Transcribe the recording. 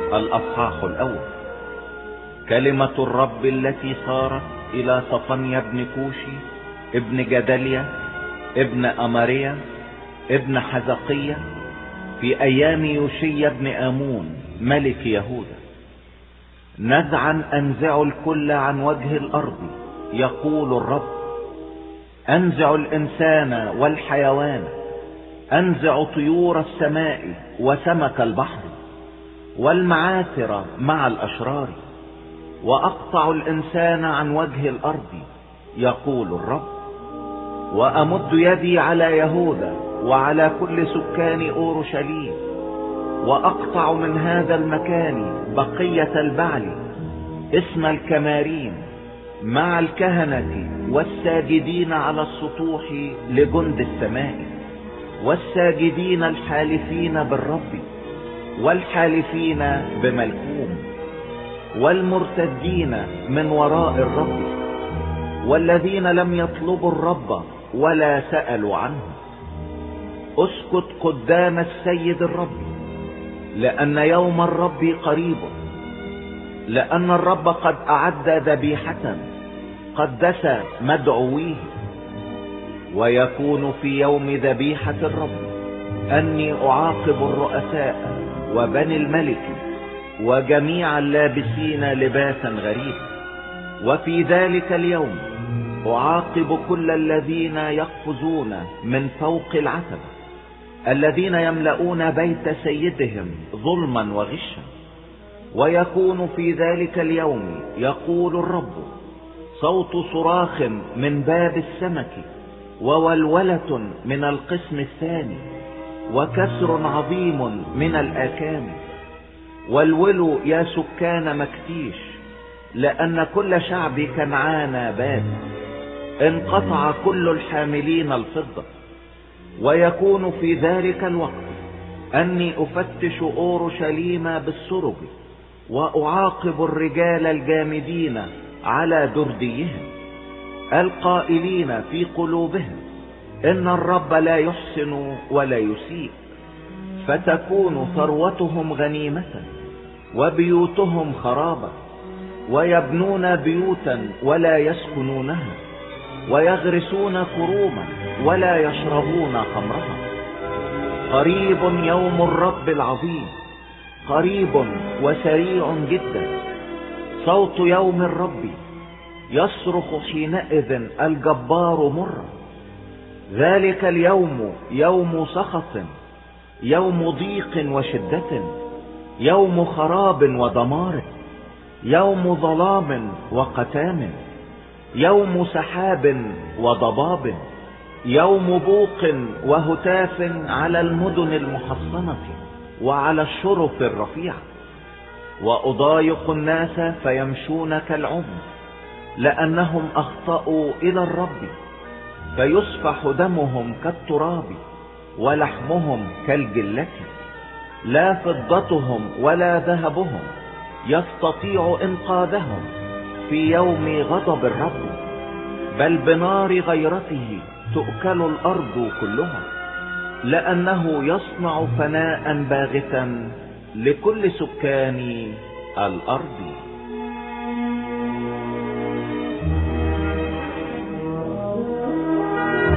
الأصحاح الأول. كلمة الرب التي صارت إلى صفنيا بن كوشي ابن جدليا ابن أماريا ابن حزقية في أيام يوشيا بن آمون ملك يهوذا: نزعا أنزع الكل عن وجه الأرض، يقول الرب، أنزع الإنسان والحيوان، أنزع طيور السماء وسمك البحر والمعاثر مع الأشرار، وأقطع الإنسان عن وجه الأرض، يقول الرب، وأمد يدي على يهوذا وعلى كل سكان أورشليم، وأقطع من هذا المكان بقية البعل اسم الكمارين مع الكهنة والساجدين على السطوح لجند السماء، والساجدين الحالفين بالرب والحالفين بملكوم، والمرتدين من وراء الرب، والذين لم يطلبوا الرب ولا سألوا عنه. اسكت قدام السيد الرب، لأن يوم الرب قريب، لأن الرب قد أعد ذبيحة قدس مدعويه. ويكون في يوم ذبيحة الرب أني أعاقب الرؤساء وبني الملك وجميع اللابسين لباسا غريبا. وفي ذلك اليوم أعاقب كل الذين يقفزون من فوق العتبة، الذين يملؤون بيت سيدهم ظلما وغشا. ويكون في ذلك اليوم، يقول الرب، صوت صراخ من باب السمك، وولولة من القسم الثاني، وكسر عظيم من الآكام. والولوا يا سكان مكتيش، لأن كل شعب كنعان بات، انقطع كل الحاملين الفضة. ويكون في ذلك الوقت أني أفتش أورشليم بالسرج، وأعاقب الرجال الجامدين على درديهم، القائلين في قلوبهم إن الرب لا يحسن ولا يسيء. فتكون ثروتهم غنيمة وبيوتهم خرابا، ويبنون بيوتا ولا يسكنونها، ويغرسون كروما ولا يشربون خمرها. قريب يوم الرب العظيم، قريب وسريع جدا. صوت يوم الرب يصرخ حينئذ الجبار مرا. ذلك اليوم يوم سخط، يوم ضيق وشدة، يوم خراب ودمار، يوم ظلام وقتام، يوم سحاب وضباب، يوم بوق وهتاف على المدن المحصنة وعلى الشرف الرفيعة. وأضايق الناس فيمشون كالعمر، لأنهم أخطأوا إلى الرب، فيصفح دمهم كالتراب ولحمهم كالجلة. لا فضتهم ولا ذهبهم يستطيع إنقاذهم في يوم غضب الرب، بل بنار غيرته تؤكل الأرض كلها، لأنه يصنع فناء باغتا لكل سكان الأرض.